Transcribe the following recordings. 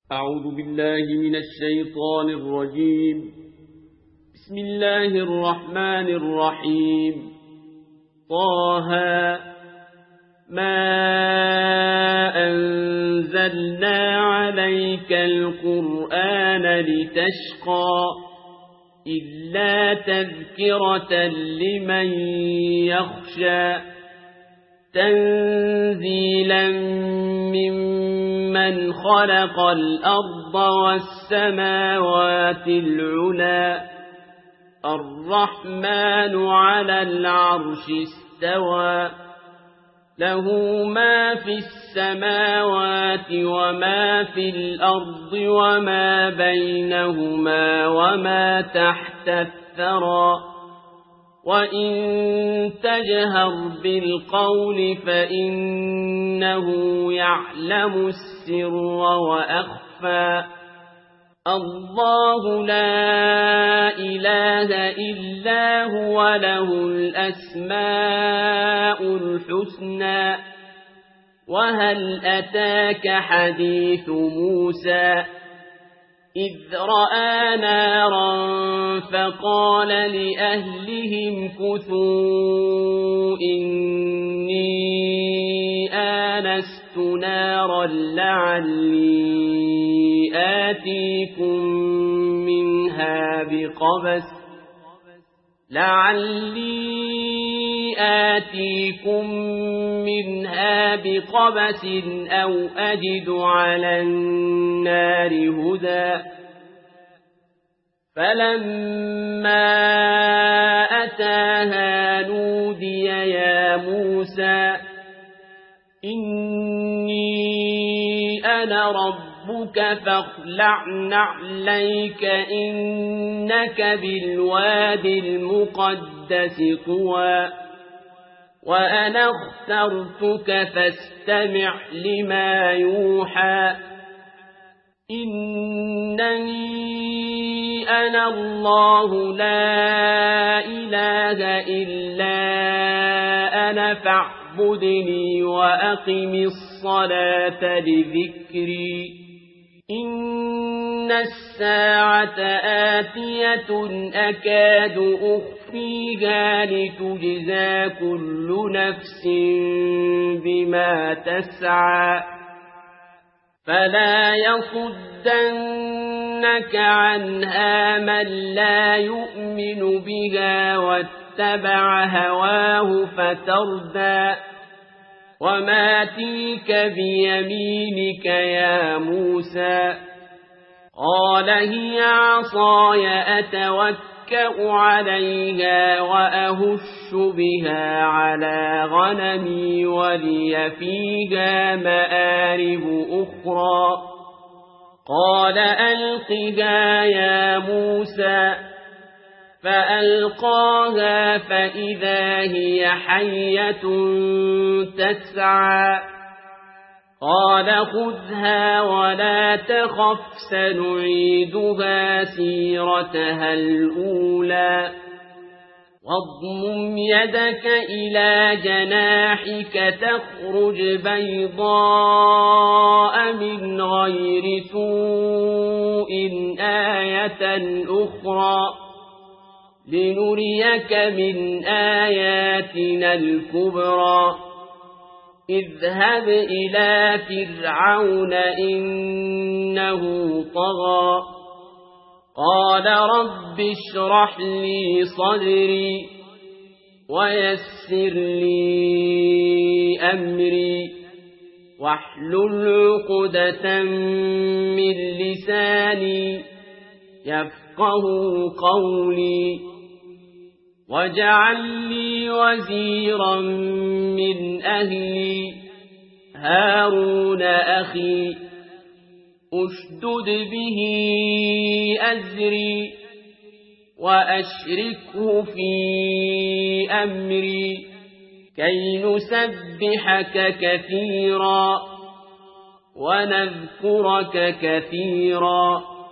أعوذ بالله من الشيطان الرجيم. بسم الله الرحمن الرحيم. طه ما أنزلنا عليك القرآن لتشقى إلا تذكرة لمن يخشى تنزيلا ممن خلق الأرض والسماوات العلى الرحمن على العرش استوى له ما في السماوات وما في الأرض وما بينهما وما تحت الثرى وإن تجهر بالقول فإنه يعلم السر وأخفى الله لا إله إلا هو له الأسماء الحسنى وهل أتاك حديث موسى إذ رأى نارا فقال لأهلهم كثوا إني آنست نارا لعلي آتيكم منها بقبس أو أجد على النار هدى فلما أتاها نودي يا موسى إني أنا ربك فاخلع نعليك إنك بالواد المقدس طوى وأنا اخترتك فاستمع لما يوحى إنني أنا الله لا إله إلا أنا فاعبدني وأقم الصلاة لذكري إن الساعة آتية أكاد أخفيها لتجزى كل نفس بما تسعى فلا يصدنك عنها من لا يؤمن بها واتبع هواه فتردى وما تلك بيمينك يا موسى قال هي عصاي أتوكأ عليها وأهش بها على غنمي ولي فيها مآرب أخرى قال ألقها يا موسى فألقاها فإذا هي حية تسعى قال خذها ولا تخف سنعيدها سيرتها الأولى واضمم يدك إلى جناحك تخرج بيضاء من غير سوء آية أخرى لنريك من آياتنا الكبرى اذهب إلى فرعون إنه طغى قال رب اشرح لي صدري ويسر لي أمري واحلل عقدة من لساني يفقه قولي واجعل لي وزيرا من أهلي هارون أخي أشدد به أزري وأشركه في أمري كي نسبحك كثيرا ونذكرك كثيرا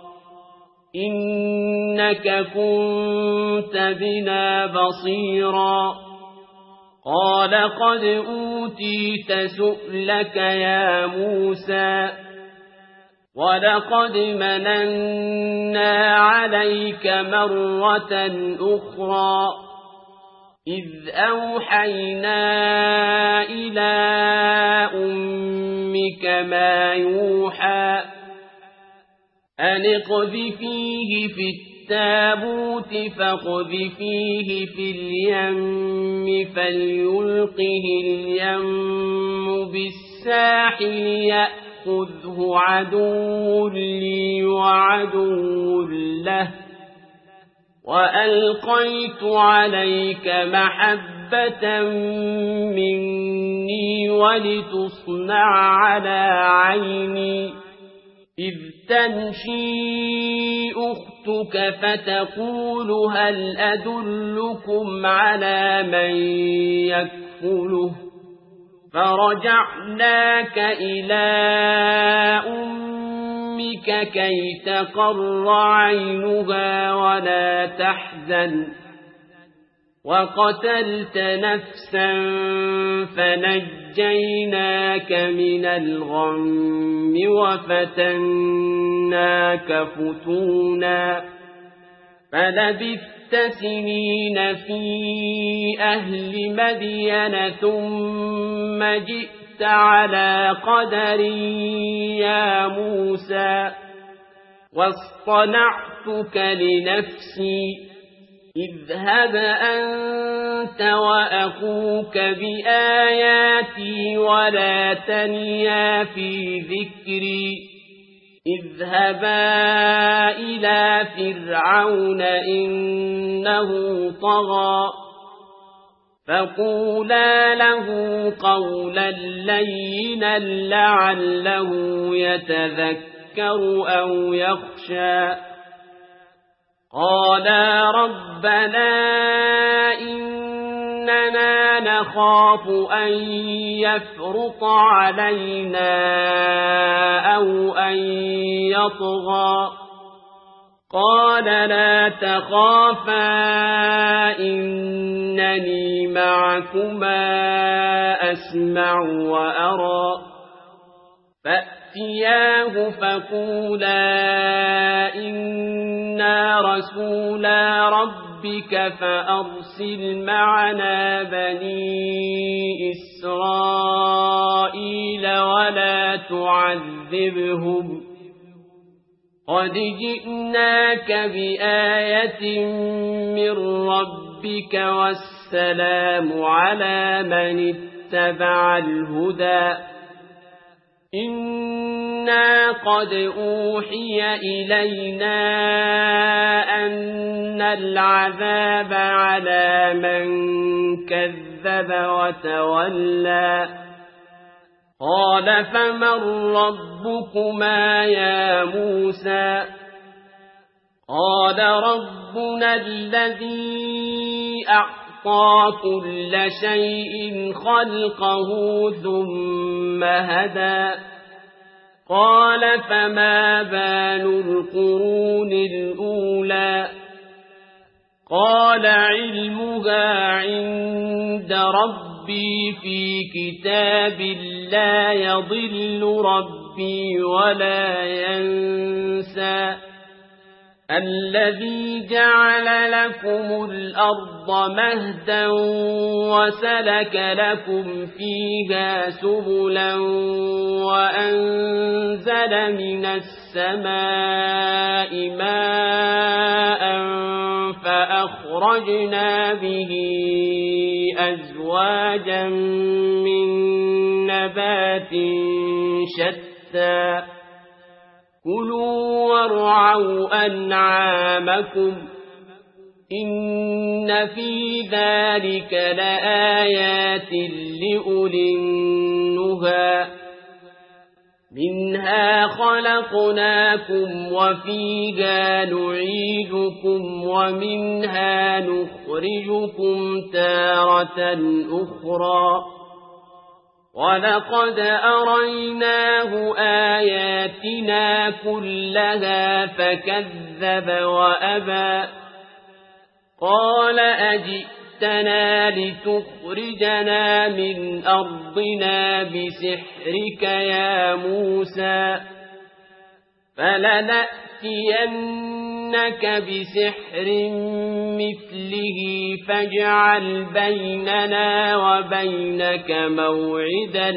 إنك كنت بنا بصيرا قال قد أوتيت سؤلك يا موسى ولقد مننا عليك مرة أخرى إذ أوحينا إلى أمك ما يوحى أن اقذفيه في التابوت فاقذفيه في اليم فليلقه اليم بالساحل يأخذه عدو لي وعدو له وألقيت عليك محبة مني ولتصنع على عيني إذ تمشي أختك فتقول هل أدلكم على من يكفله فرجعناك إلى أمك كي تقر عينها ولا تحزن وقتلت نفسا فنجيناك من الغم وفتناك فتونا فلبثت سنين في أهل مدين ثم جئت على قدر يا موسى واصطنعتك لنفسي اذهب أنت وأخوك بآياتي ولا تنيا في ذكري اذهبا إلى فرعون إنه طغى فقولا له قولا لينا لعله يتذكر أو يخشى قالا ربنا إننا نخاف أن يفرط علينا أو أن يطغى قال لا تخافا إنني معكما أسمع وأرى فأتياه فقولا إنا رسولا ربك فأرسل معنا بني إسرائيل ولا تعذبهم قد جئناك بآية من ربك والسلام على من اتبع الهدى إنا قد أوحي إلينا أن العذاب على من كذب وتولى قال فمن ربكما يا موسى قال ربنا الذي أعطى كل شيء خلقه ثم هدى قال فما بال القرون الأولى قال علمها عند ربي في كتاب لا يضل ربي ولا ينسى الذي جعل لكم الأرض مهدا وسلك لكم فيها سبلا وأنزل من السماء ماء فأخرجنا به أزواجا من نبات شتى كلوا وارعوا أنعامكم إن في ذلك لآيات لأولي النهى منها خلقناكم وفيها نعيدكم ومنها نخرجكم تارة أخرى ولقد أريناه آياتنا كلها فكذب وأبى قال أجئتنا لتخرجنا من أرضنا بسحرك يا موسى فلنأتينك بسحر مثله فاجعل بيننا وبينك موعدا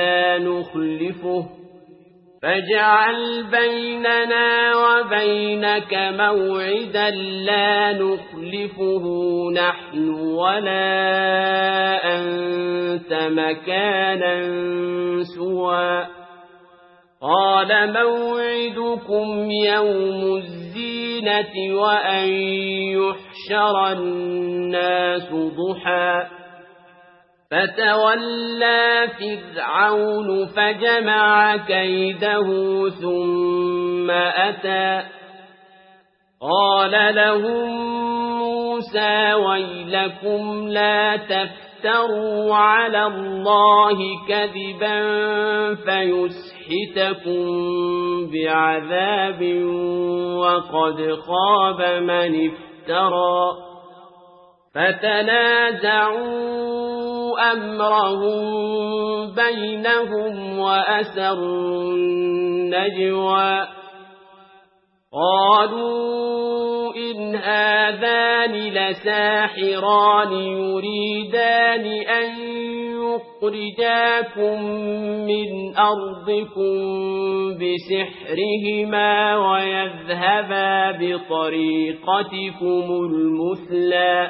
لا نخلفه نحن ولا أنت مكانا سوى قال موعدكم يوم الزينة وأن يحشر الناس ضحى فتولى فرعون فجمع كيده ثم أتى قال لهم موسى ويلكم لا تفتروا على الله كذبا فيسحتكم بعذاب وقد خاب من افترى فتنازعوا أمرهم بينهم وأسروا النجوى قالوا إن هذان لساحران يريدان أن يخرجاكم من أرضكم بسحرهما ويذهبا بطريقتكم المثلى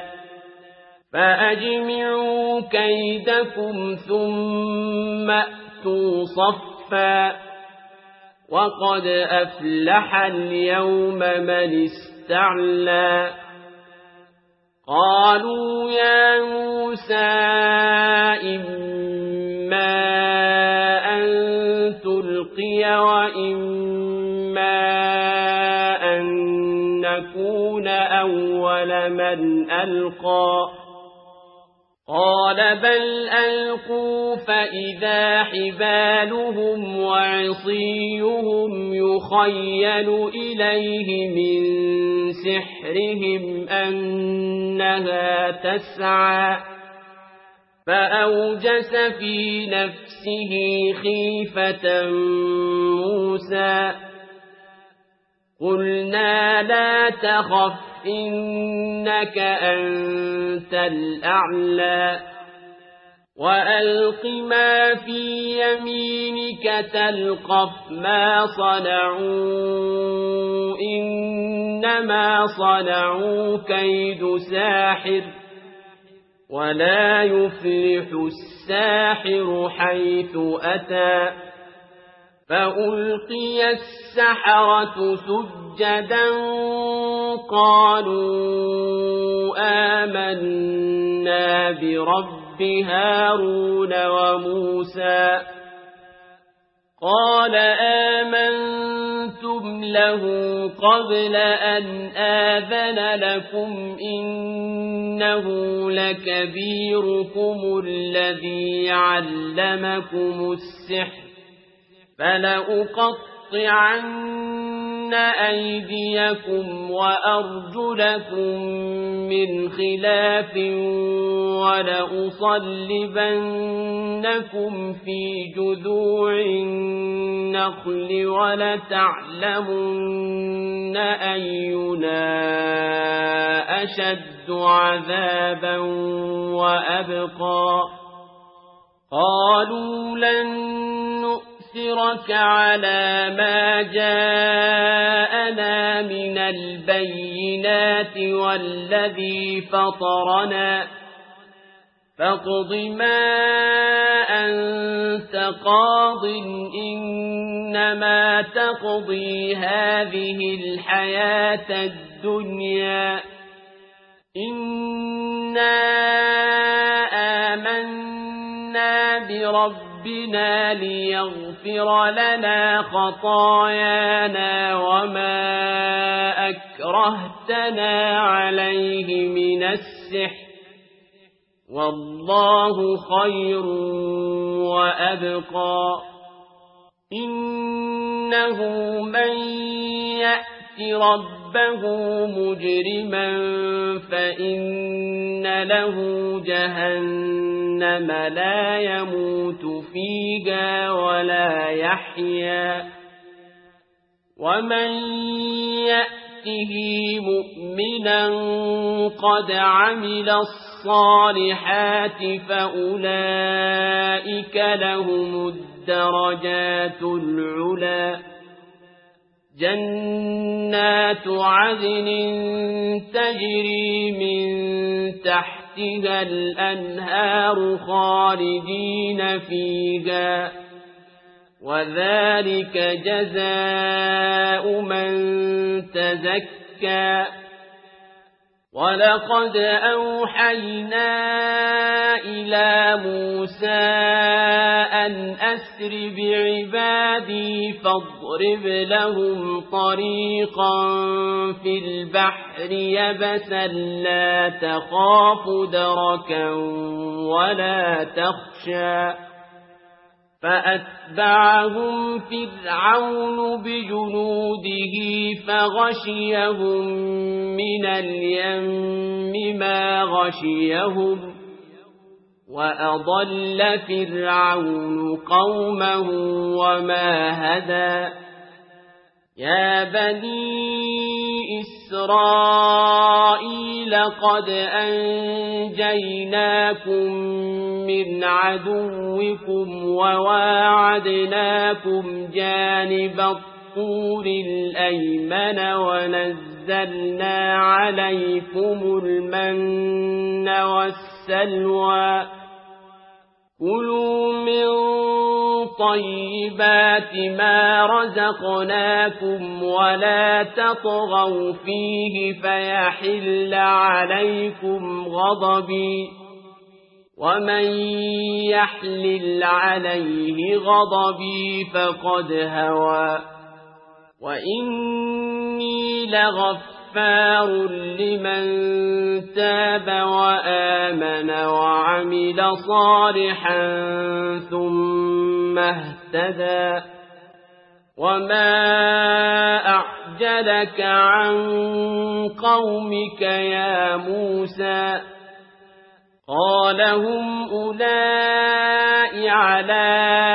فأجمعوا كيدكم ثم أتوا صفا وقد أفلح اليوم من استعلى قالوا يا موسى إما أن تلقي وإما أن نكون أول من ألقى قال بل ألقوا فإذا حبالهم وعصيهم يخيل إليه من سحرهم أنها تسعى فأوجس في نفسه خيفة موسى قلنا لا تخف إنك أنت الأعلى وألق ما في يمينك تلقف ما صنعوا إنما صنعوا كيد ساحر ولا يفلح الساحر حيث أتى فألقي السحرة سجدا قالوا آمنا برب هارون وموسى قال آمنتم له قبل أن آذن لكم إنه لكبيركم الذي علمكم السحر فلأقطعن أيديكم وأرجلكم من خلاف ولأصلبنكم في جذوع النخل ولتعلمن أينا أشد عذابا وأبقى قالوا لن نؤثرك على ما جاءنا من البينات والذي فطرنا فاقض ما أنت قاض إنما تقضي هذه الحياة الدنيا إنا آمنا بربنا ليغفر لنا خطايانا وما أكرهتنا عليه من السحر والله خير وأبقى إنه من يأت ربه مجرما فإن له جهنم لا يموت فيها ولا يحيا ومن يأته مؤمنا قد عمل الصالحات فأولئك لهم الدرجات العلى جنات عدن تجري من تحتها الأنهار خالدين فيها وذلك جزاء من تزكى ولقد أوحينا إلى موسى أن أسر بعبادي فاضرب لهم طريقا في البحر يبسا لا تخاف دركا ولا تخشى فأتبعهم فرعون بجنوده فغشيهم من اليم ما غشيهم وأضل فرعون قومه وما هدى يا بني إسرائيل قد أنجيناكم من عدوكم وواعدناكم جانب الطور الأيمن ونزلنا عليكم المن والسلوى كلوا من طيبات ما رزقناكم ولا تطغوا فيه فيحل عليكم غضبي ومن يحلل عليه غضبي فقد هوى وإني لغفار لمن تاب وآمن وعمل صالحا ثم اهتدى وما أعجلك عن قومك يا موسى قال هم أولئك على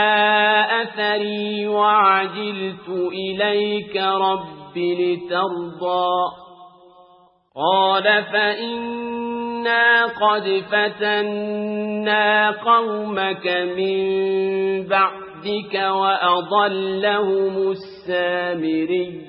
أثري وعجلت إليك رب لترضى قال فإنا قد فتنا قومك من بعدك وأضلهم السامري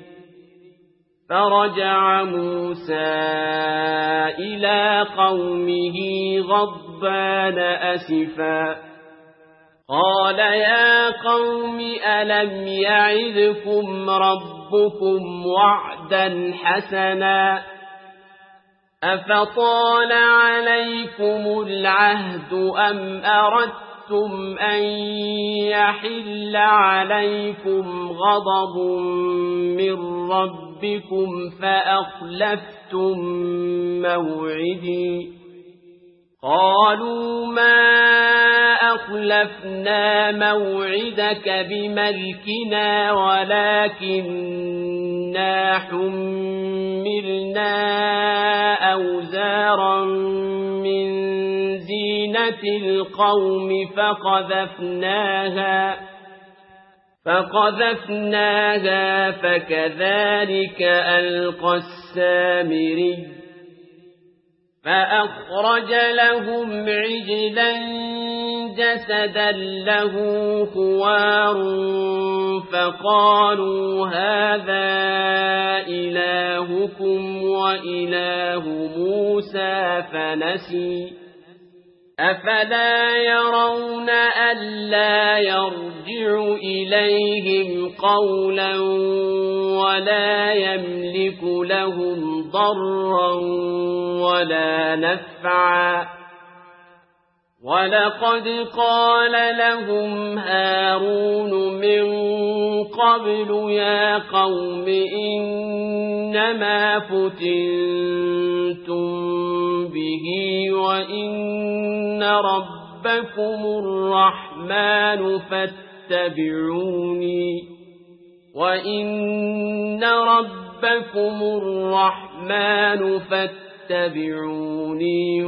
فرجع موسى إلى قومه غضبان أسفا قال يا قوم ألم يعدكم ربكم وعدا حسنا أفطال عليكم العهد أم أردتم أن يحل عليكم غضب من ربكم فأخلفتم موعدي قالوا ما أخلفنا موعدك بملكنا ولكننا حملنا أوزارا من زينة القوم فقذفناها فكذلك ألقى السامري فأخرج لهم عجلا جسدا له خوار فقالوا هذا إلهكم وإله موسى فنسي أفلا يرون ألا يرجع إليهم قولا ولا يملك لهم ضرا ولا نفعا ولقد قال لهم هارون من قبل يا قوم إنما فتنتم به وإن ربكم الرحمن فاتبعوني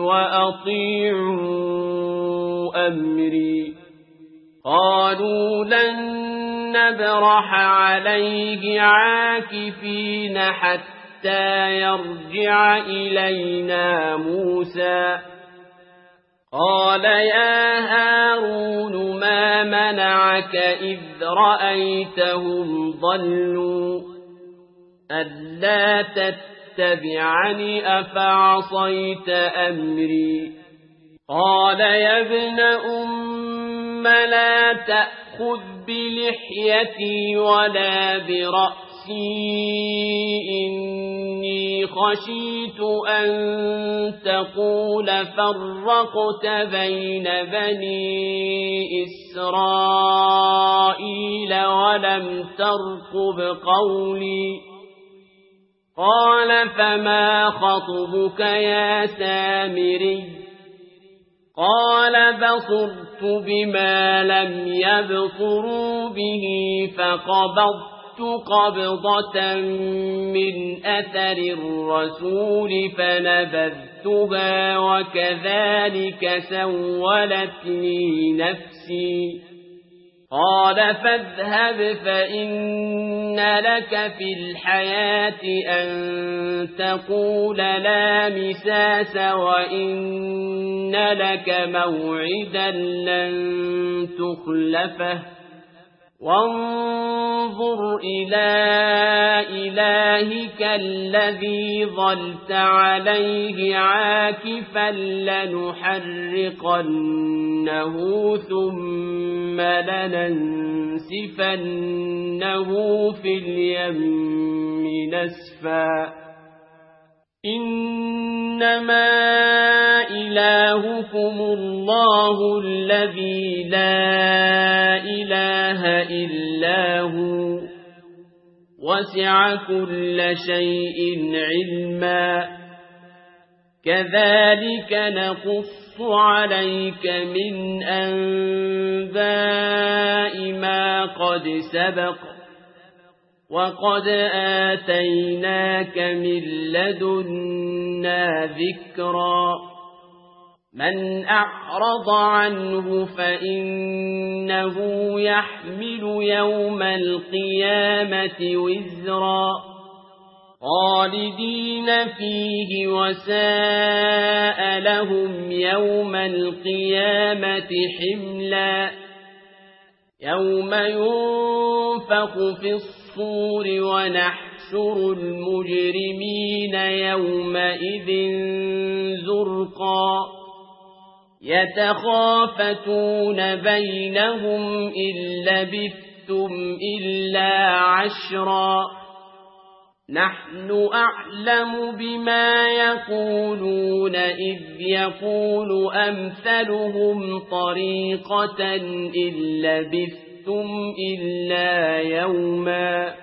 وأطيعوا أمري قالوا لن نبرح عليه عاكفين حتى يرجع إلينا موسى قال يا هارون ما منعك إذ رأيتهم ضلوا ألا تتبعني أفعصيت أمري قال يا ابن أم لا تأخذ بلحيتي ولا برأسي إني خشيت أن تقول فرقت بين بني إسرائيل ولم ترقب قولي قال فما خطبك يا سامري قال بصرت بما لم يبصروا به فقبضت قبضة من أثر الرسول فنبذتها وكذلك سولت لي نفسي قال فاذهب فإن لك في الحياة أن تقول لا مساس وإن لك موعدا لن تخلفه وانظر إلى إلهك الذي ظلت عليه عاكفا لنحرقنه ثم لننسفنه في اليم نسفا إنما إلهكم الله الذي لا إله إلا هو وسع كل شيء علما كذلك نقص عليك من أنباء ما قد سبق وقد آتيناك من لدنا ذكرا من أعرض عنه فإنه يحمل يوم القيامة وزرا خالدين فيه وساء لهم يوم القيامة حملا يوم ينفخ في الصور ونحشر المجرمين يومئذ زرقا يتخافتون بينهم إن لبثتم إلا عشرا نحن أعلم بما يقولون إذ يقول أمثلهم طريقة إن لبثتم إلا يوما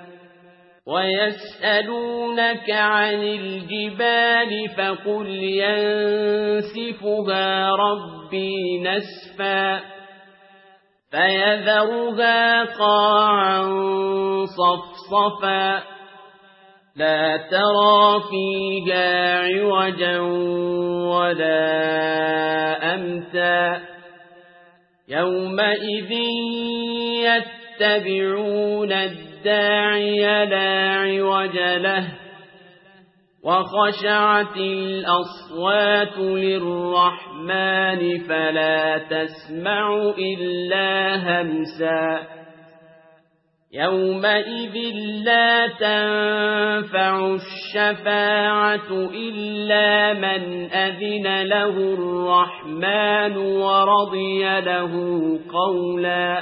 ويسألونك عن الجبال فقل ينسفها ربي نسفا فيذرها قاعا صفصفا لا ترى فيها عوجا ولا أمتا يومئذ يتبعون الداعي لا عوج له وخشعت الأصوات للرحمن فلا تسمع إلا همسا يومئذ لا تنفع الشفاعة إلا من أذن له الرحمن ورضي له قولا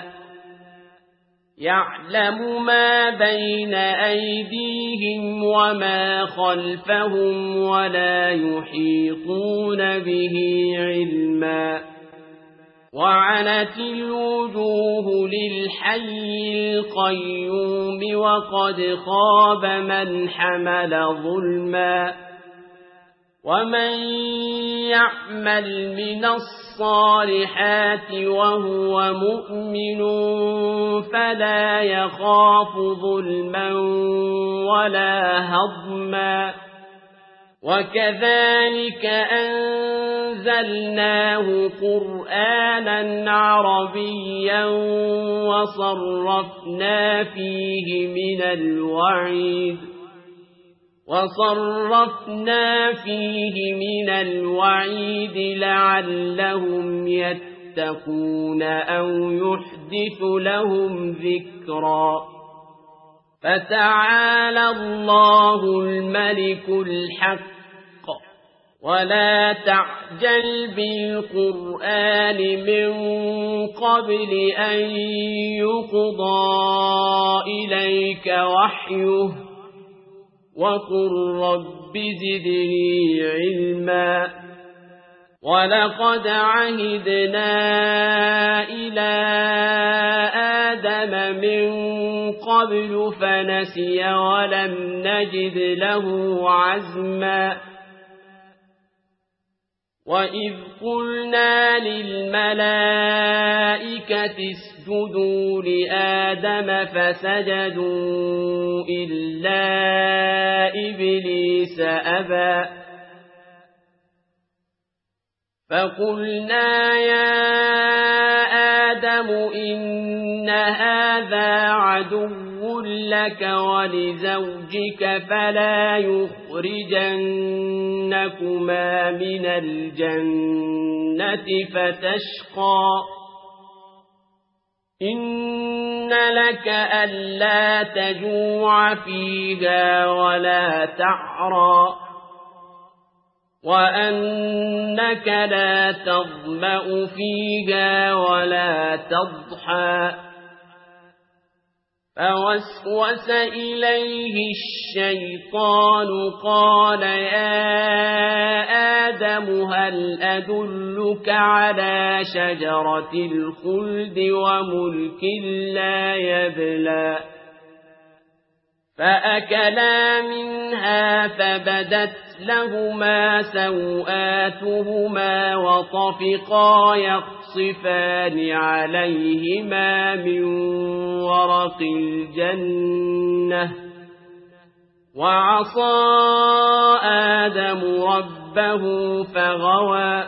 يعلم ما بين أيديهم وما خلفهم ولا يحيطون به علما وعنت الوجوه للحي القيوم وقد خاب من حمل ظلما ومن يعمل من الصالحات وهو مؤمن فلا يخاف ظلما ولا هضما وكذلك أنزلناه قرآنا عربيا وصرفنا فيه من الوعيد لعلهم يتقون أو يحدث لهم ذكرا فتعالى الله الملك الحق ولا تعجل بالقرآن من قبل أن يقضى إليك وحيه وقل رب زدني علما ولقد عهدنا إلى آدم من قبل فنسي ولم نجد له عزما وإذ قلنا للملائكة اسجدوا لآدم فسجدوا إلا إبليس أبى فقلنا يا آدم إن هذا عدو لك ولزوجك فلا يخرجنكما من الجنة فتشقى إن لك ألا تجوع فيها ولا تعرى وأنك لا تظمأ فيها ولا تضحى فوسوس إليه الشيطان قال يا آدم هل أدلك على شجرة الخلد وملك لا يبلى فأكلا منها فبدت لهما سوآتهما وطفقا يخصفان عليهما من ورق الجنة وعصى آدم ربه فغوى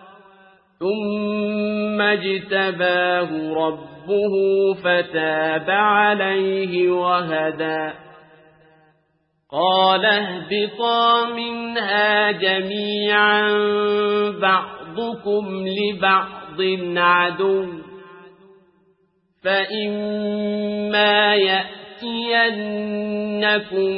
ثم اجتباه ربه فتاب عليه وهدى قال اهبطا منها جميعا بعضكم لبعض عدو فإما يأتينكم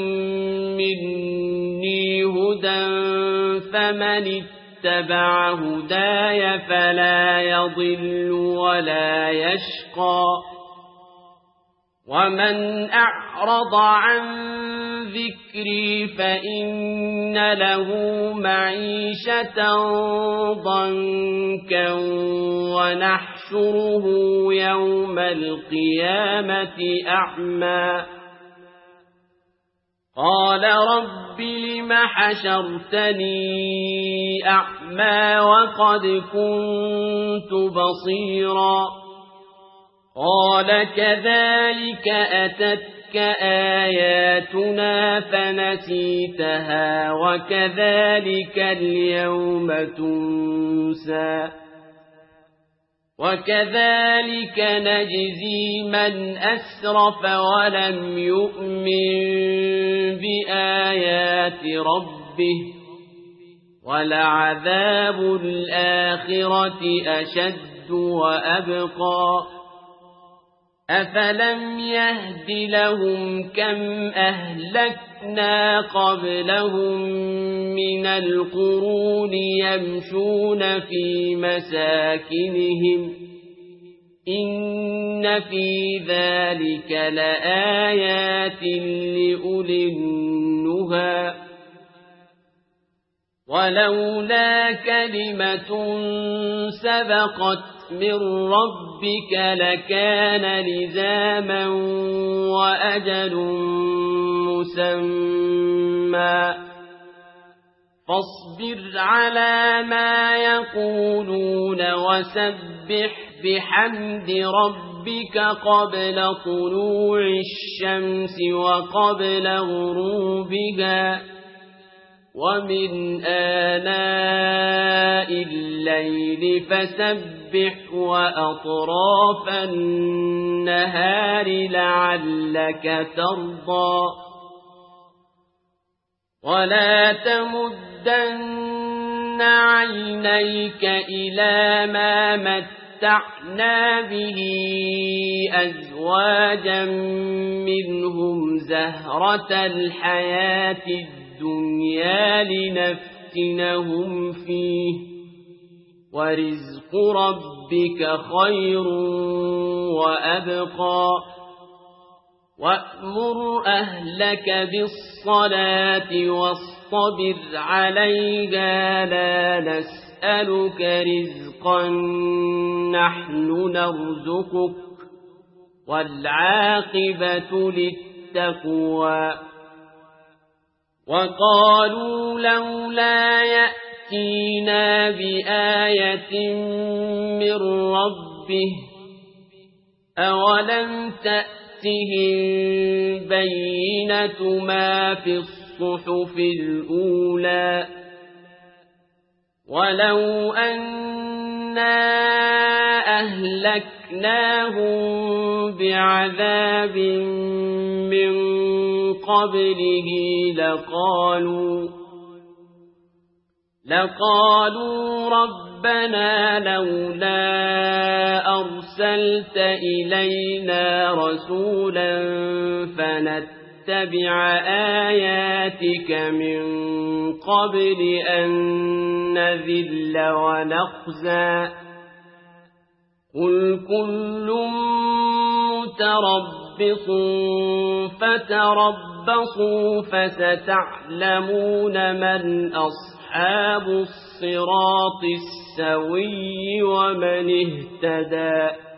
مني هدى فمن اتبع هداي فلا يضل ولا يشقى ومن أعرض عن ذكري فإن له معيشة ضنكا ونحشره يوم القيامة أعمى قال رب لم حشرتني أعمى وقد كنت بصيرا قال كذلك أتتك آياتنا فنسيتها وكذلك اليوم تنسى وكذلك نجزي من أسرف ولم يؤمن بآيات ربه ولعذاب الآخرة أشد وأبقى أفلم يهد لهم كم أهلكنا قبلهم من القرون يمشون في مساكنهم إن في ذلك لآيات لأولي النهى ولولا كلمة سبقت من ربك لكان لزاما وأجل مسمى فاصبر على ما يقولون وسبح بحمد ربك قبل طلوع الشمس وقبل غروبها ومن آناء الليل فسبح وأطراف النهار لعلك ترضى ولا تمدن عينيك إلى ما متعنا به أزواجا منهم زهرة الحياة الدنيا لنفتنهم فيه ورزق ربك خير وأبقى وأمر أهلك بالصلاة واصطبر عليها لا نسألك رزقا نحن نرزقك والعاقبة للتقوى وقالوا لولا يأتينا بآية من ربه أولم تأتهم بينة ما في الصحف الأولى ولو أنا أهلكناهم بعذاب من قبله لقالوا ربنا لولا أرسلت إلينا رسولا فنتبع آياتك من قبل أن نذل ونخزى قل كل متربص فتربصوا فستعلمون من أصحاب الصراط السوي ومن اهتدى